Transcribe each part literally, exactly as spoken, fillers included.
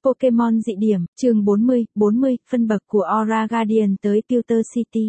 Pokémon dị điểm, chương bốn mươi, bốn mươi, phân bậc của Aura Guardian tới Pewter City.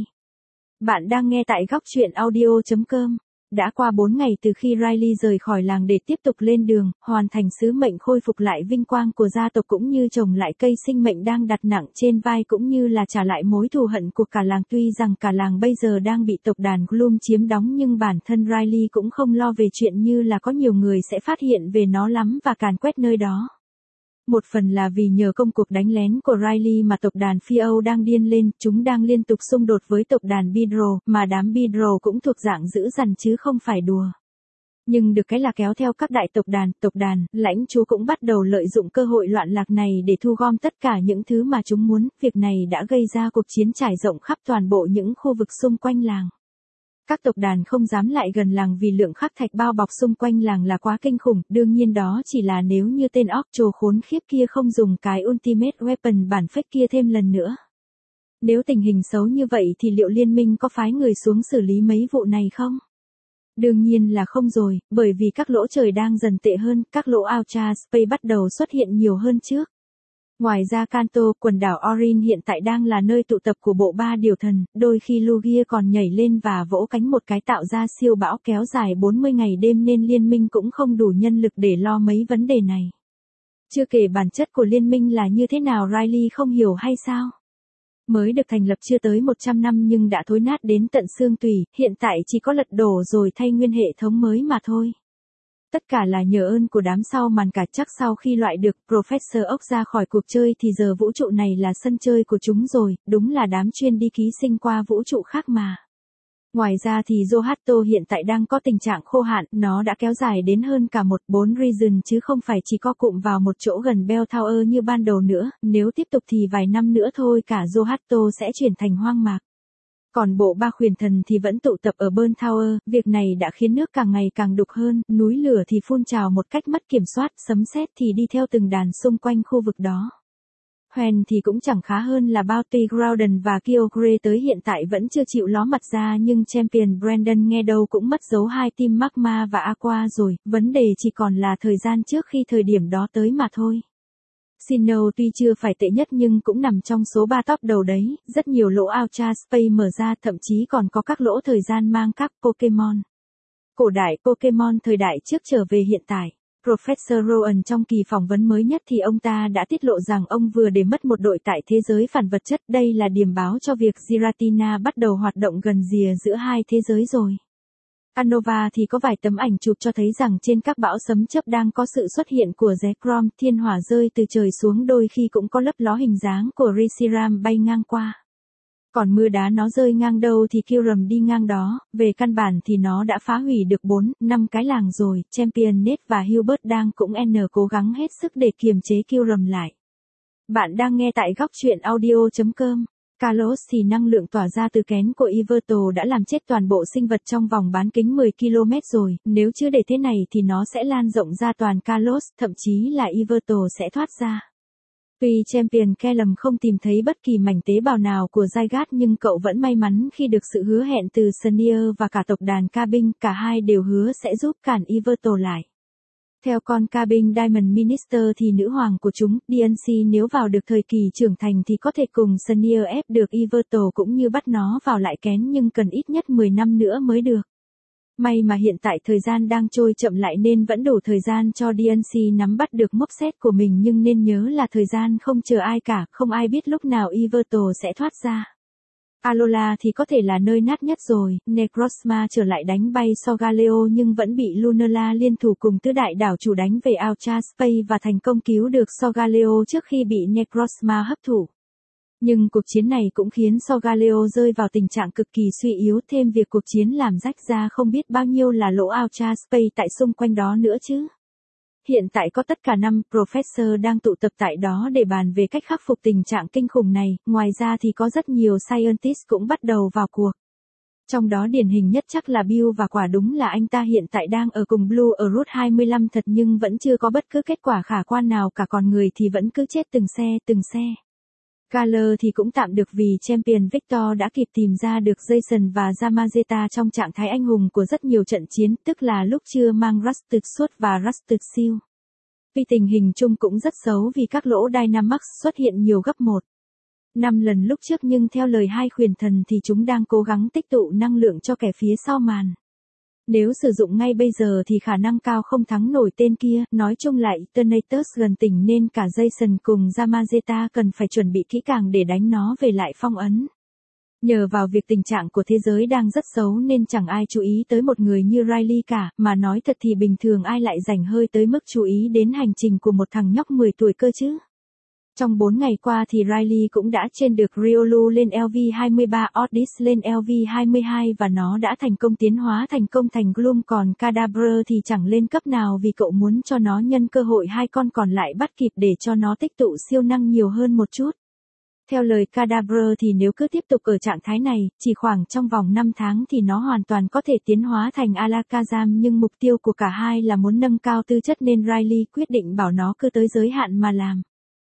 Bạn đang nghe tại góc truyện audio chấm com. Đã qua bốn ngày từ khi Riley rời khỏi làng để tiếp tục lên đường, hoàn thành sứ mệnh khôi phục lại vinh quang của gia tộc cũng như trồng lại cây sinh mệnh đang đặt nặng trên vai cũng như là trả lại mối thù hận của cả làng. Tuy rằng cả làng bây giờ đang bị tộc đàn Gloom chiếm đóng nhưng bản thân Riley cũng không lo về chuyện như là có nhiều người sẽ phát hiện về nó lắm và càn quét nơi đó. Một phần là vì nhờ công cuộc đánh lén của Riley mà tộc đàn Phi Âu đang điên lên, chúng đang liên tục xung đột với tộc đàn Beedrill, mà đám Beedrill cũng thuộc dạng dữ dằn chứ không phải đùa. Nhưng được cái là kéo theo các đại tộc đàn, tộc đàn, lãnh chúa cũng bắt đầu lợi dụng cơ hội loạn lạc này để thu gom tất cả những thứ mà chúng muốn, việc này đã gây ra cuộc chiến trải rộng khắp toàn bộ những khu vực xung quanh làng. Các tộc đàn không dám lại gần làng vì lượng khắc thạch bao bọc xung quanh làng là quá kinh khủng, đương nhiên đó chỉ là nếu như tên óc trồ khốn khiếp kia không dùng cái Ultimate Weapon bản fake kia thêm lần nữa. Nếu tình hình xấu như vậy thì liệu liên minh có phái người xuống xử lý mấy vụ này không? Đương nhiên là không rồi, bởi vì các lỗ trời đang dần tệ hơn, các lỗ Outer Space bắt đầu xuất hiện nhiều hơn trước. Ngoài ra Kanto, quần đảo Orin hiện tại đang là nơi tụ tập của bộ ba điều thần, đôi khi Lugia còn nhảy lên và vỗ cánh một cái tạo ra siêu bão kéo dài bốn mươi ngày đêm nên liên minh cũng không đủ nhân lực để lo mấy vấn đề này. Chưa kể bản chất của liên minh là như thế nào Riley không hiểu hay sao? Mới được thành lập chưa tới một trăm năm nhưng đã thối nát đến tận xương tủy, hiện tại chỉ có lật đổ rồi thay nguyên hệ thống mới mà thôi. Tất cả là nhờ ơn của đám sau màn cả chắc sau khi loại được Professor Oak ra khỏi cuộc chơi thì giờ vũ trụ này là sân chơi của chúng rồi, đúng là đám chuyên đi ký sinh qua vũ trụ khác mà. Ngoài ra thì Zohato hiện tại đang có tình trạng khô hạn, nó đã kéo dài đến hơn cả một bốn region chứ không phải chỉ co cụm vào một chỗ gần Bell Tower như ban đầu nữa, nếu tiếp tục thì vài năm nữa thôi cả Zohato sẽ chuyển thành hoang mạc. Còn bộ ba khuyển thần thì vẫn tụ tập ở Burn Tower, việc này đã khiến nước càng ngày càng đục hơn, núi lửa thì phun trào một cách mất kiểm soát, sấm sét thì đi theo từng đàn xung quanh khu vực đó. Huyền thì cũng chẳng khá hơn là Bounty Groudon và Kyogre tới hiện tại vẫn chưa chịu ló mặt ra nhưng Champion Brandon nghe đâu cũng mất dấu hai team Magma và Aqua rồi, vấn đề chỉ còn là thời gian trước khi thời điểm đó tới mà thôi. Sinnoh tuy chưa phải tệ nhất nhưng cũng nằm trong số ba top đầu đấy, rất nhiều lỗ Outer Space mở ra thậm chí còn có các lỗ thời gian mang các Pokémon. Cổ đại Pokémon thời đại trước trở về hiện tại. Professor Rowan trong kỳ phỏng vấn mới nhất thì ông ta đã tiết lộ rằng ông vừa để mất một đội tại thế giới phản vật chất, đây là điểm báo cho việc Giratina bắt đầu hoạt động gần rìa giữa hai thế giới rồi. Anova thì có vài tấm ảnh chụp cho thấy rằng trên các bão sấm chớp đang có sự xuất hiện của Zekrom, thiên hỏa rơi từ trời xuống đôi khi cũng có lấp ló hình dáng của Reshiram bay ngang qua. Còn mưa đá nó rơi ngang đâu thì Kyurem đi ngang đó, về căn bản thì nó đã phá hủy được bốn, năm cái làng rồi, Champion Nate và Hubert đang cũng n cố gắng hết sức để kiềm chế Kyurem lại. Bạn đang nghe tại góc truyện audio chấm com. Kalos thì năng lượng tỏa ra từ kén của Yveltal đã làm chết toàn bộ sinh vật trong vòng bán kính mười ki lô mét rồi, nếu chưa để thế này thì nó sẽ lan rộng ra toàn Kalos, thậm chí là Yveltal sẽ thoát ra. Tuy Champion Callum không tìm thấy bất kỳ mảnh tế bào nào của Zygarde nhưng cậu vẫn may mắn khi được sự hứa hẹn từ Sneer và cả tộc đàn Cabin, cả hai đều hứa sẽ giúp cản Yveltal lại. Theo con Cabin Diamond Minister thì nữ hoàng của chúng, đê en xê nếu vào được thời kỳ trưởng thành thì có thể cùng Sneer ép được Yveltal cũng như bắt nó vào lại kén nhưng cần ít nhất mười năm nữa mới được. May mà hiện tại thời gian đang trôi chậm lại nên vẫn đủ thời gian cho đê en xê nắm bắt được mốc set của mình nhưng nên nhớ là thời gian không chờ ai cả, không ai biết lúc nào Yveltal sẽ thoát ra. Alola thì có thể là nơi nát nhất rồi, Necrozma trở lại đánh bay Solgaleo nhưng vẫn bị Lunala liên thủ cùng tứ đại đảo chủ đánh về Outer Space và thành công cứu được Solgaleo trước khi bị Necrozma hấp thụ. Nhưng cuộc chiến này cũng khiến Solgaleo rơi vào tình trạng cực kỳ suy yếu, thêm việc cuộc chiến làm rách ra không biết bao nhiêu là lỗ Outer Space tại xung quanh đó nữa chứ. Hiện tại có tất cả năm Professor đang tụ tập tại đó để bàn về cách khắc phục tình trạng kinh khủng này, ngoài ra thì có rất nhiều Scientist cũng bắt đầu vào cuộc. Trong đó điển hình nhất chắc là Bill và quả đúng là anh ta hiện tại đang ở cùng Blue ở Route hai mươi lăm thật nhưng vẫn chưa có bất cứ kết quả khả quan nào cả, còn người thì vẫn cứ chết từng xe từng xe. Galler thì cũng tạm được vì Champion Victor đã kịp tìm ra được Jason và Yamazeta trong trạng thái anh hùng của rất nhiều trận chiến, tức là lúc chưa mang Rusted Sword và Rusted Shield. Vì tình hình chung cũng rất xấu vì các lỗ Dynamax xuất hiện nhiều gấp một năm lần lúc trước nhưng theo lời hai khuyển thần thì chúng đang cố gắng tích tụ năng lượng cho kẻ phía sau màn. Nếu sử dụng ngay bây giờ thì khả năng cao không thắng nổi tên kia, nói chung lại Eternatus gần tỉnh nên cả Jason cùng Yamazeta cần phải chuẩn bị kỹ càng để đánh nó về lại phong ấn. Nhờ vào việc tình trạng của thế giới đang rất xấu nên chẳng ai chú ý tới một người như Riley cả, mà nói thật thì bình thường ai lại rảnh hơi tới mức chú ý đến hành trình của một thằng nhóc mười tuổi cơ chứ. Trong bốn ngày qua thì Riley cũng đã trên được Riolu lên L V hai mươi ba, Ordis lên L V hai mươi hai và nó đã thành công tiến hóa thành công thành Gloom, còn Kadabra thì chẳng lên cấp nào vì cậu muốn cho nó nhân cơ hội hai con còn lại bắt kịp để cho nó tích tụ siêu năng nhiều hơn một chút. Theo lời Kadabra thì nếu cứ tiếp tục ở trạng thái này, chỉ khoảng trong vòng năm tháng thì nó hoàn toàn có thể tiến hóa thành Alakazam, nhưng mục tiêu của cả hai là muốn nâng cao tư chất nên Riley quyết định bảo nó cứ tới giới hạn mà làm.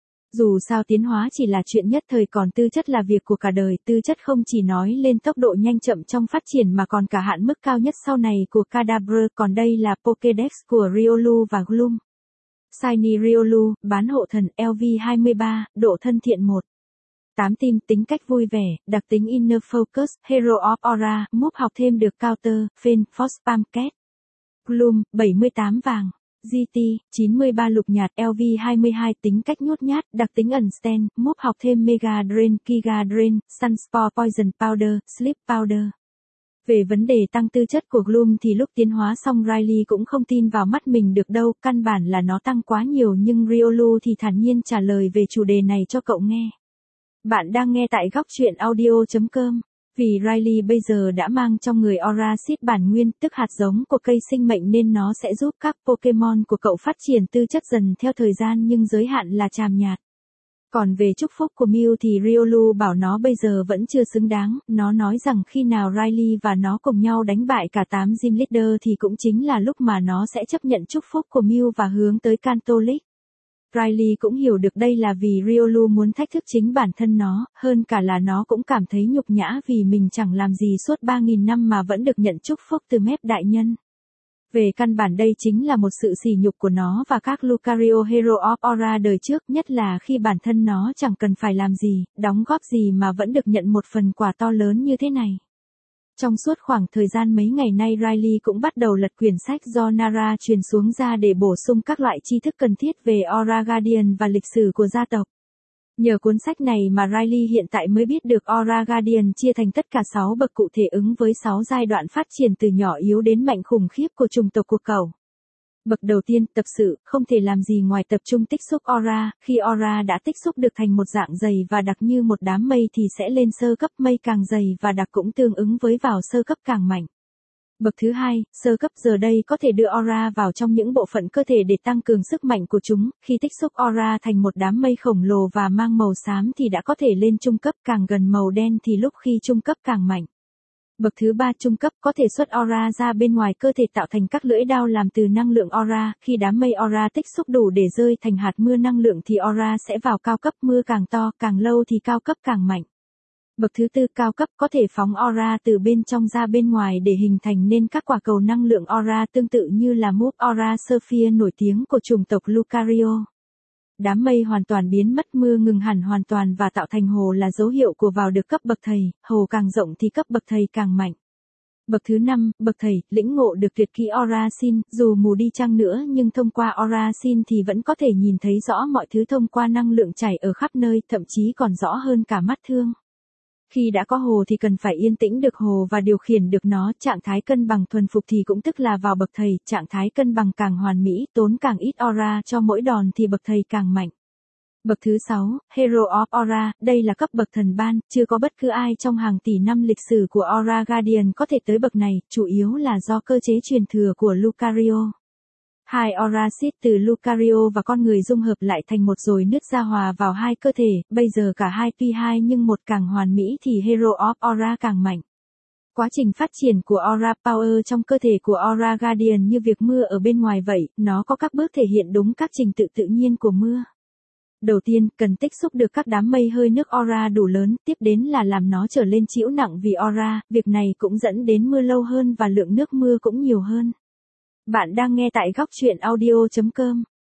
Dù sao tiến hóa chỉ là chuyện nhất thời còn tư chất là việc của cả đời, tư chất không chỉ nói lên tốc độ nhanh chậm trong phát triển mà còn cả hạn mức cao nhất sau này của Kadabra, còn đây là Pokédex của Riolu và Gloom. Shiny Riolu, bán hộ thần L V hai mươi ba, độ thân thiện một. tám tim, tính cách vui vẻ, đặc tính Inner Focus, Hero of Aura, move học thêm được Counter, Fan, Force Spam Cat. Gloom, bảy mươi tám vàng. giê tê, chín mươi ba lục nhạt L V hai mươi hai, tính cách nhút nhát, đặc tính ẩn sten, move học thêm Mega Drain, Giga Drain, Sunspore Poison Powder, Sleep Powder. Về vấn đề tăng tư chất của Gloom thì lúc tiến hóa xong Riley cũng không tin vào mắt mình được đâu, căn bản là nó tăng quá nhiều, nhưng Riolu thì thản nhiên trả lời về chủ đề này cho cậu nghe. Bạn đang nghe tại góc truyện audio chấm com. Vì Riley bây giờ đã mang trong người Aura Seed bản nguyên, tức hạt giống của cây sinh mệnh, nên nó sẽ giúp các Pokémon của cậu phát triển tư chất dần theo thời gian nhưng giới hạn là chàm nhạt. Còn về chúc phúc của Mew thì Riolu bảo nó bây giờ vẫn chưa xứng đáng, nó nói rằng khi nào Riley và nó cùng nhau đánh bại cả tám Gym Leader thì cũng chính là lúc mà nó sẽ chấp nhận chúc phúc của Mew và hướng tới Kanto League. Riley cũng hiểu được đây là vì Riolu muốn thách thức chính bản thân nó, hơn cả là nó cũng cảm thấy nhục nhã vì mình chẳng làm gì suốt ba nghìn năm mà vẫn được nhận chúc phúc từ mép đại nhân. Về căn bản đây chính là một sự sỉ nhục của nó và các Lucario Hero of Aura đời trước, nhất là khi bản thân nó chẳng cần phải làm gì, đóng góp gì mà vẫn được nhận một phần quà to lớn như thế này. Trong suốt khoảng thời gian mấy ngày nay Riley cũng bắt đầu lật quyển sách do Nara truyền xuống ra để bổ sung các loại tri thức cần thiết về Aura Guardian và lịch sử của gia tộc. Nhờ cuốn sách này mà Riley hiện tại mới biết được Aura Guardian chia thành tất cả sáu bậc cụ thể ứng với sáu giai đoạn phát triển từ nhỏ yếu đến mạnh khủng khiếp của chủng tộc của cậu. Bậc đầu tiên, tập sự, không thể làm gì ngoài tập trung tích xúc Aura, khi Aura đã tích xúc được thành một dạng dày và đặc như một đám mây thì sẽ lên sơ cấp, mây càng dày và đặc cũng tương ứng với vào sơ cấp càng mạnh. Bậc thứ hai, sơ cấp, giờ đây có thể đưa Aura vào trong những bộ phận cơ thể để tăng cường sức mạnh của chúng, khi tích xúc Aura thành một đám mây khổng lồ và mang màu xám thì đã có thể lên trung cấp, càng gần màu đen thì lúc khi trung cấp càng mạnh. Bậc thứ ba, trung cấp, có thể xuất Aura ra bên ngoài cơ thể tạo thành các lưỡi đao làm từ năng lượng Aura, khi đám mây Aura tích xúc đủ để rơi thành hạt mưa năng lượng thì Aura sẽ vào cao cấp, mưa càng to, càng lâu thì cao cấp càng mạnh. Bậc thứ tư, cao cấp, có thể phóng Aura từ bên trong ra bên ngoài để hình thành nên các quả cầu năng lượng Aura tương tự như là Move Aura Sphere nổi tiếng của chủng tộc Lucario. Đám mây hoàn toàn biến mất, mưa ngừng hẳn hoàn toàn và tạo thành hồ là dấu hiệu của vào được cấp bậc thầy, hồ càng rộng thì cấp bậc thầy càng mạnh. Bậc thứ năm, bậc thầy, lĩnh ngộ được tuyệt kỹ Aura Sin, dù mù đi chăng nữa nhưng thông qua Aura Sin thì vẫn có thể nhìn thấy rõ mọi thứ thông qua năng lượng chảy ở khắp nơi, thậm chí còn rõ hơn cả mắt thương. Khi đã có hồ thì cần phải yên tĩnh được hồ và điều khiển được nó, trạng thái cân bằng thuần phục thì cũng tức là vào bậc thầy, trạng thái cân bằng càng hoàn mỹ, tốn càng ít Aura cho mỗi đòn thì bậc thầy càng mạnh. Bậc thứ sáu, Hero of Aura, đây là cấp bậc thần ban, chưa có bất cứ ai trong hàng tỷ năm lịch sử của Aura Guardian có thể tới bậc này, chủ yếu là do cơ chế truyền thừa của Lucario. Hai Aura Seed từ Lucario và con người dung hợp lại thành một rồi nứt ra hòa vào hai cơ thể, bây giờ cả hai tuy hai nhưng một càng hoàn mỹ thì Hero of Aura càng mạnh. Quá trình phát triển của Aura Power trong cơ thể của Aura Guardian như việc mưa ở bên ngoài vậy, nó có các bước thể hiện đúng các trình tự tự nhiên của mưa. Đầu tiên, cần tích xúc được các đám mây hơi nước Aura đủ lớn, tiếp đến là làm nó trở lên chịu nặng vì Aura, việc này cũng dẫn đến mưa lâu hơn và lượng nước mưa cũng nhiều hơn. Bạn đang nghe tại góc truyện audio chấm com.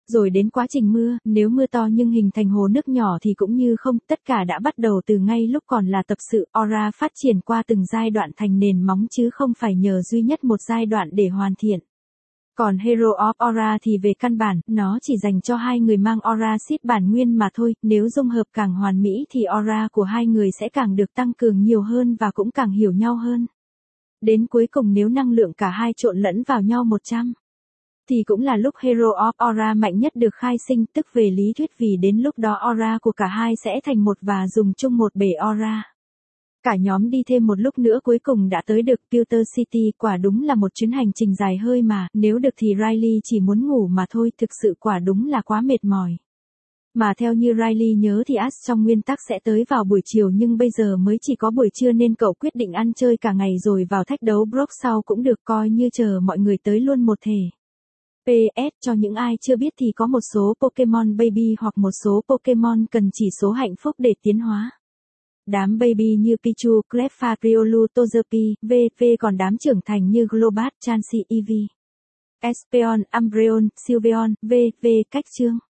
Rồi đến quá trình mưa, nếu mưa to nhưng hình thành hồ nước nhỏ thì cũng như không, tất cả đã bắt đầu từ ngay lúc còn là tập sự. Aura phát triển qua từng giai đoạn thành nền móng chứ không phải nhờ duy nhất một giai đoạn để hoàn thiện. Còn Hero of Aura thì về căn bản, nó chỉ dành cho hai người mang Aura seed bản nguyên mà thôi, nếu dung hợp càng hoàn mỹ thì Aura của hai người sẽ càng được tăng cường nhiều hơn và cũng càng hiểu nhau hơn. Đến cuối cùng nếu năng lượng cả hai trộn lẫn vào nhau một trăm, thì cũng là lúc Hero of Aura mạnh nhất được khai sinh, tức về lý thuyết vì đến lúc đó Aura của cả hai sẽ thành một và dùng chung một bể Aura. Cả nhóm đi thêm một lúc nữa cuối cùng đã tới được Pewter City, quả đúng là một chuyến hành trình dài hơi mà, nếu được thì Riley chỉ muốn ngủ mà thôi, thực sự quả đúng là quá mệt mỏi. Mà theo như Riley nhớ thì Ash trong nguyên tắc sẽ tới vào buổi chiều nhưng bây giờ mới chỉ có buổi trưa nên cậu quyết định ăn chơi cả ngày rồi vào thách đấu Brock sau cũng được, coi như chờ mọi người tới luôn một thể. pê ét cho những ai chưa biết thì có một số Pokemon Baby hoặc một số Pokemon cần chỉ số hạnh phúc để tiến hóa. Đám baby như Pichu, Cleffa, Riolu, Togepi, vê vê còn đám trưởng thành như Golbat, Chansey, Eevee, Espeon, Umbreon, Sylveon, vê vê cách chương.